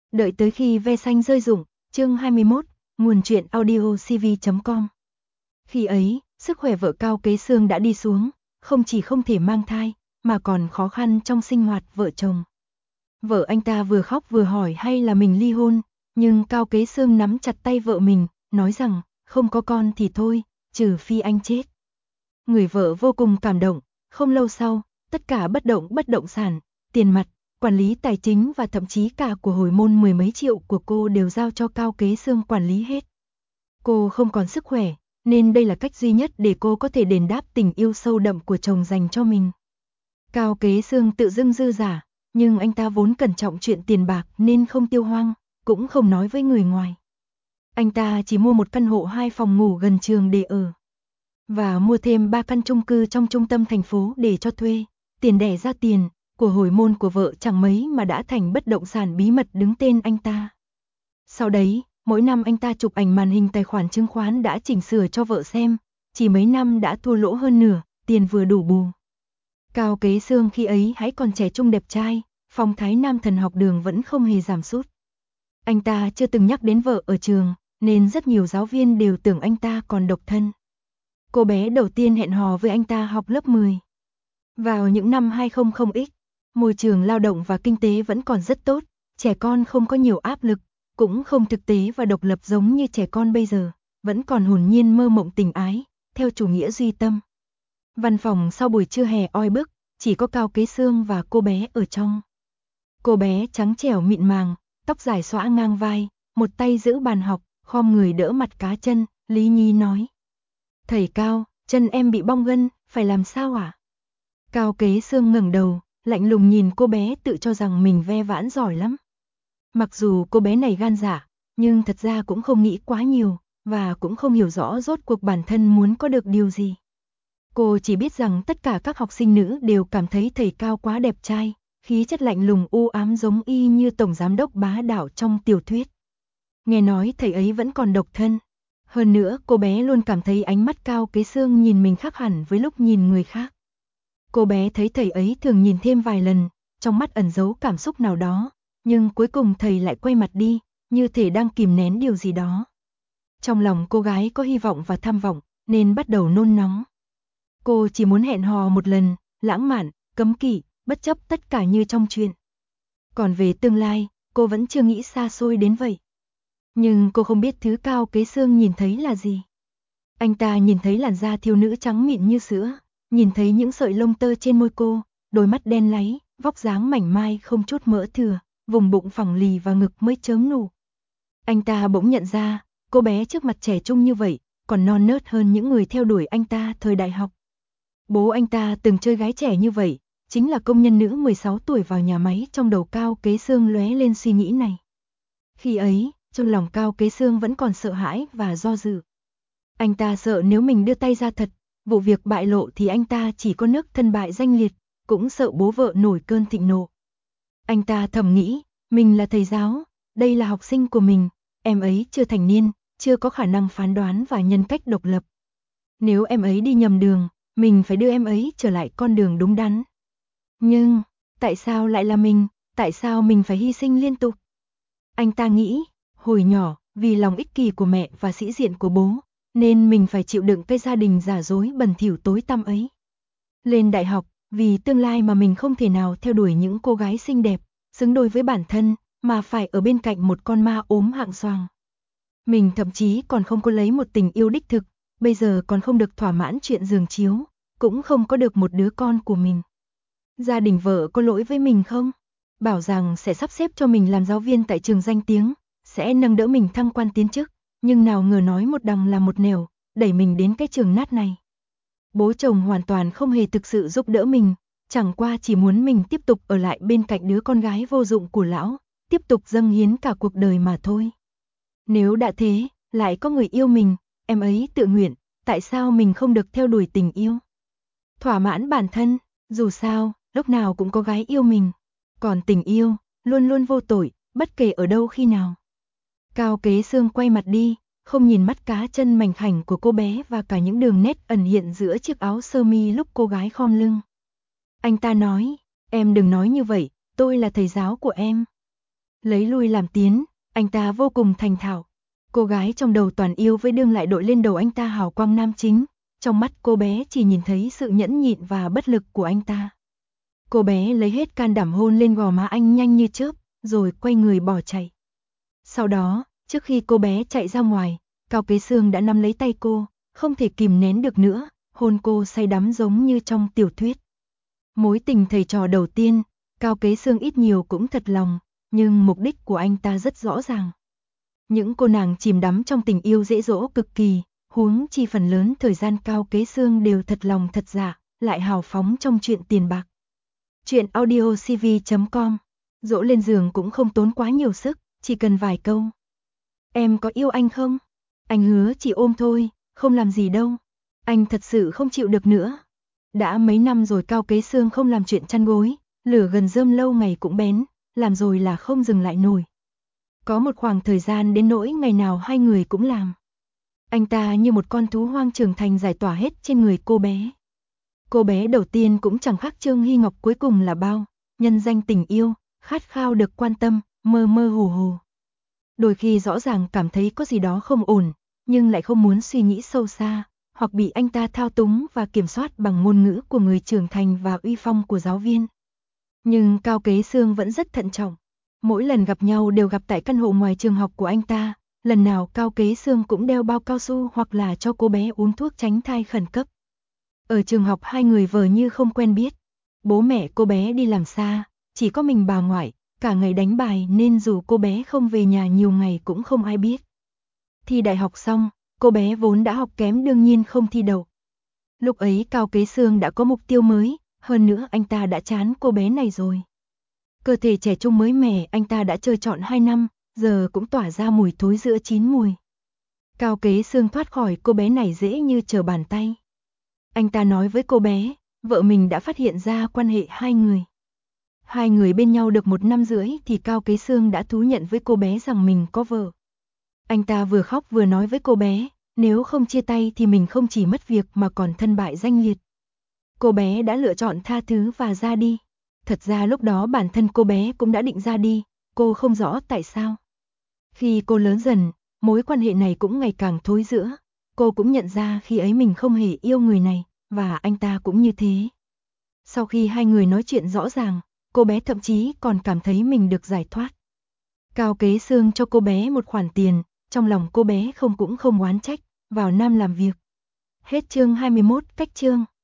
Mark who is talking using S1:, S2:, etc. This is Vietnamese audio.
S1: Đợi tới khi ve xanh rơi rụng, chương 21, nguồn truyện audio cv.com. Khi ấy, sức khỏe vợ Cao Kế Xương đã đi xuống, không chỉ không thể mang thai, mà còn khó khăn trong sinh hoạt vợ chồng. Vợ anh ta vừa khóc vừa hỏi hay là mình ly hôn, nhưng Cao Kế Xương nắm chặt tay vợ mình, nói rằng, không có con thì thôi, trừ phi anh chết. Người vợ vô cùng cảm động, không lâu sau, tất cả bất động sản, tiền mặt, quản lý tài chính và thậm chí cả của hồi môn 10 mấy triệu của cô đều giao cho Cao Kế Xương quản lý hết. Cô không còn sức khỏe, nên đây là cách duy nhất để cô có thể đền đáp tình yêu sâu đậm của chồng dành cho mình. Cao Kế Xương tự dưng dư giả, nhưng anh ta vốn cẩn trọng chuyện tiền bạc nên không tiêu hoang, cũng không nói với người ngoài. Anh ta chỉ mua một căn hộ 2 phòng ngủ gần trường để ở, và mua thêm 3 căn chung cư trong trung tâm thành phố để cho thuê. Tiền đẻ ra tiền, của hồi môn của vợ chẳng mấy mà đã thành bất động sản bí mật đứng tên anh ta. Sau đấy, mỗi năm anh ta chụp ảnh màn hình tài khoản chứng khoán đã chỉnh sửa cho vợ xem, chỉ mấy năm đã thua lỗ hơn nửa, tiền vừa đủ bù. Cao Kế Xương khi ấy hãy còn trẻ trung đẹp trai, phong thái nam thần học đường vẫn không hề giảm sút. Anh ta chưa từng nhắc đến vợ ở trường, nên rất nhiều giáo viên đều tưởng anh ta còn độc thân. Cô bé đầu tiên hẹn hò với anh ta học lớp 10. Vào những năm 2000X, môi trường lao động và kinh tế vẫn còn rất tốt, trẻ con không có nhiều áp lực, cũng không thực tế và độc lập giống như trẻ con bây giờ, vẫn còn hồn nhiên mơ mộng tình ái, theo chủ nghĩa duy tâm. Văn phòng sau buổi trưa hè oi bức, chỉ có Cao Kế Xương và cô bé ở trong. Cô bé trắng trẻo mịn màng, tóc dài xõa ngang vai, một tay giữ bàn học, khom người đỡ mặt cá chân, Lý Nhi nói. Thầy Cao, chân em bị bong gân, phải làm sao ạ? Cao Kế Xương ngẩng đầu, lạnh lùng nhìn cô bé tự cho rằng mình ve vãn giỏi lắm. Mặc dù cô bé này gan dạ, nhưng thật ra cũng không nghĩ quá nhiều, và cũng không hiểu rõ rốt cuộc bản thân muốn có được điều gì. Cô chỉ biết rằng tất cả các học sinh nữ đều cảm thấy thầy Cao quá đẹp trai, khí chất lạnh lùng u ám giống y như tổng giám đốc bá đạo trong tiểu thuyết. Nghe nói thầy ấy vẫn còn độc thân. Hơn nữa, cô bé luôn cảm thấy ánh mắt Cao Kế Xương nhìn mình khác hẳn với lúc nhìn người khác. Cô bé thấy thầy ấy thường nhìn thêm vài lần, trong mắt ẩn giấu cảm xúc nào đó, nhưng cuối cùng thầy lại quay mặt đi, như thể đang kìm nén điều gì đó. Trong lòng cô gái có hy vọng và tham vọng, nên bắt đầu nôn nóng. Cô chỉ muốn hẹn hò một lần, lãng mạn, cấm kỵ, bất chấp tất cả như trong chuyện. Còn về tương lai, cô vẫn chưa nghĩ xa xôi đến vậy. Nhưng cô không biết thứ Cao Kế Xương nhìn thấy là gì. Anh ta nhìn thấy làn da thiếu nữ trắng mịn như sữa, nhìn thấy những sợi lông tơ trên môi cô, đôi mắt đen láy, vóc dáng mảnh mai không chút mỡ thừa, vùng bụng phẳng lì và ngực mới chớm nụ. Anh ta bỗng nhận ra, cô bé trước mặt trẻ trung như vậy, còn non nớt hơn những người theo đuổi anh ta thời đại học. Bố anh ta từng chơi gái trẻ như vậy, chính là công nhân nữ 16 tuổi vào nhà máy. Trong đầu Cao Kế Xương lóe lên suy nghĩ này. Khi ấy, trong lòng Cao Kế Xương vẫn còn sợ hãi và do dự. Anh ta sợ nếu mình đưa tay ra thật, vụ việc bại lộ thì anh ta chỉ có nước thân bại danh liệt, cũng sợ bố vợ nổi cơn thịnh nộ. Anh ta thầm nghĩ, mình là thầy giáo, đây là học sinh của mình, em ấy chưa thành niên, chưa có khả năng phán đoán và nhân cách độc lập. Nếu em ấy đi nhầm đường, mình phải đưa em ấy trở lại con đường đúng đắn. Nhưng, tại sao lại là mình, tại sao mình phải hy sinh liên tục? Anh ta nghĩ, hồi nhỏ, vì lòng ích kỷ của mẹ và sĩ diện của bố, nên mình phải chịu đựng cái gia đình giả dối bẩn thỉu tối tăm ấy. Lên đại học, vì tương lai mà mình không thể nào theo đuổi những cô gái xinh đẹp, xứng đôi với bản thân, mà phải ở bên cạnh một con ma ốm hạng xoàng. Mình thậm chí còn không có lấy một tình yêu đích thực, bây giờ còn không được thỏa mãn chuyện giường chiếu, cũng không có được một đứa con của mình. Gia đình vợ có lỗi với mình không? Bảo rằng sẽ sắp xếp cho mình làm giáo viên tại trường danh tiếng, sẽ nâng đỡ mình thăng quan tiến chức, nhưng nào ngờ nói một đằng làm một nẻo, đẩy mình đến cái trường nát này. Bố chồng hoàn toàn không hề thực sự giúp đỡ mình, chẳng qua chỉ muốn mình tiếp tục ở lại bên cạnh đứa con gái vô dụng của lão, tiếp tục dâng hiến cả cuộc đời mà thôi. Nếu đã thế, lại có người yêu mình, em ấy tự nguyện, tại sao mình không được theo đuổi tình yêu? Thỏa mãn bản thân, dù sao, lúc nào cũng có gái yêu mình. Còn tình yêu, luôn luôn vô tội, bất kể ở đâu khi nào. Cao Kế Xương quay mặt đi, không nhìn mắt cá chân mảnh khảnh của cô bé và cả những đường nét ẩn hiện giữa chiếc áo sơ mi lúc cô gái khom lưng. Anh ta nói, em đừng nói như vậy, tôi là thầy giáo của em. Lấy lui làm tiến, anh ta vô cùng thành thạo. Cô gái trong đầu toàn yêu với đương lại đội lên đầu anh ta hào quang nam chính, trong mắt cô bé chỉ nhìn thấy sự nhẫn nhịn và bất lực của anh ta. Cô bé lấy hết can đảm hôn lên gò má anh nhanh như chớp, rồi quay người bỏ chạy. Sau đó, trước khi cô bé chạy ra ngoài, Cao Kế Sương đã nắm lấy tay cô, không thể kìm nén được nữa, hôn cô say đắm giống như trong tiểu thuyết. Mối tình thầy trò đầu tiên, Cao Kế Sương ít nhiều cũng thật lòng, nhưng mục đích của anh ta rất rõ ràng. Những cô nàng chìm đắm trong tình yêu dễ dỗ cực kỳ, huống chi phần lớn thời gian Cao Kế Sương đều thật lòng thật dạ, lại hào phóng trong chuyện tiền bạc. Chuyện audiocv.com. Dỗ lên giường cũng không tốn quá nhiều sức, chỉ cần vài câu. Em có yêu anh không? Anh hứa chỉ ôm thôi, không làm gì đâu. Anh thật sự không chịu được nữa. Đã mấy năm rồi Cao Kế Sương không làm chuyện chăn gối, lửa gần rơm lâu ngày cũng bén, làm rồi là không dừng lại nổi. Có một khoảng thời gian đến nỗi ngày nào hai người cũng làm. Anh ta như một con thú hoang trưởng thành giải tỏa hết trên người cô bé. Cô bé đầu tiên cũng chẳng khác Trương Hy Ngọc cuối cùng là bao, nhân danh tình yêu, khát khao được quan tâm, mơ mơ hồ hồ. Đôi khi rõ ràng cảm thấy có gì đó không ổn, nhưng lại không muốn suy nghĩ sâu xa, hoặc bị anh ta thao túng và kiểm soát bằng ngôn ngữ của người trưởng thành và uy phong của giáo viên. Nhưng Cao Kế Sương vẫn rất thận trọng. Mỗi lần gặp nhau đều gặp tại căn hộ ngoài trường học của anh ta, lần nào Cao Kế Sương cũng đeo bao cao su hoặc là cho cô bé uống thuốc tránh thai khẩn cấp. Ở trường học hai người vờ như không quen biết. Bố mẹ cô bé đi làm xa, chỉ có mình bà ngoại, cả ngày đánh bài nên dù cô bé không về nhà nhiều ngày cũng không ai biết. Thi đại học xong, cô bé vốn đã học kém đương nhiên không thi đậu. Lúc ấy Cao Kế Sương đã có mục tiêu mới, hơn nữa anh ta đã chán cô bé này rồi. Cơ thể trẻ trung mới mẻ anh ta đã chơi trọn 2 năm, giờ cũng tỏa ra mùi thối giữa chín mùi. Cao Kế Sương thoát khỏi cô bé này dễ như trở bàn tay. Anh ta nói với cô bé, vợ mình đã phát hiện ra quan hệ hai người. Hai người bên nhau được 1 năm rưỡi thì Cao Kế Sương đã thú nhận với cô bé rằng mình có vợ. Anh ta vừa khóc vừa nói với cô bé, nếu không chia tay thì mình không chỉ mất việc mà còn thân bại danh liệt. Cô bé đã lựa chọn tha thứ và ra đi. Thật ra lúc đó bản thân cô bé cũng đã định ra đi, cô không rõ tại sao. Khi cô lớn dần, mối quan hệ này cũng ngày càng thối rữa. Cô cũng nhận ra khi ấy mình không hề yêu người này, và anh ta cũng như thế. Sau khi hai người nói chuyện rõ ràng, cô bé thậm chí còn cảm thấy mình được giải thoát. Cao Kế Sương cho cô bé một khoản tiền, trong lòng cô bé không cũng không oán trách, vào Nam làm việc. Hết chương 21, cách chương.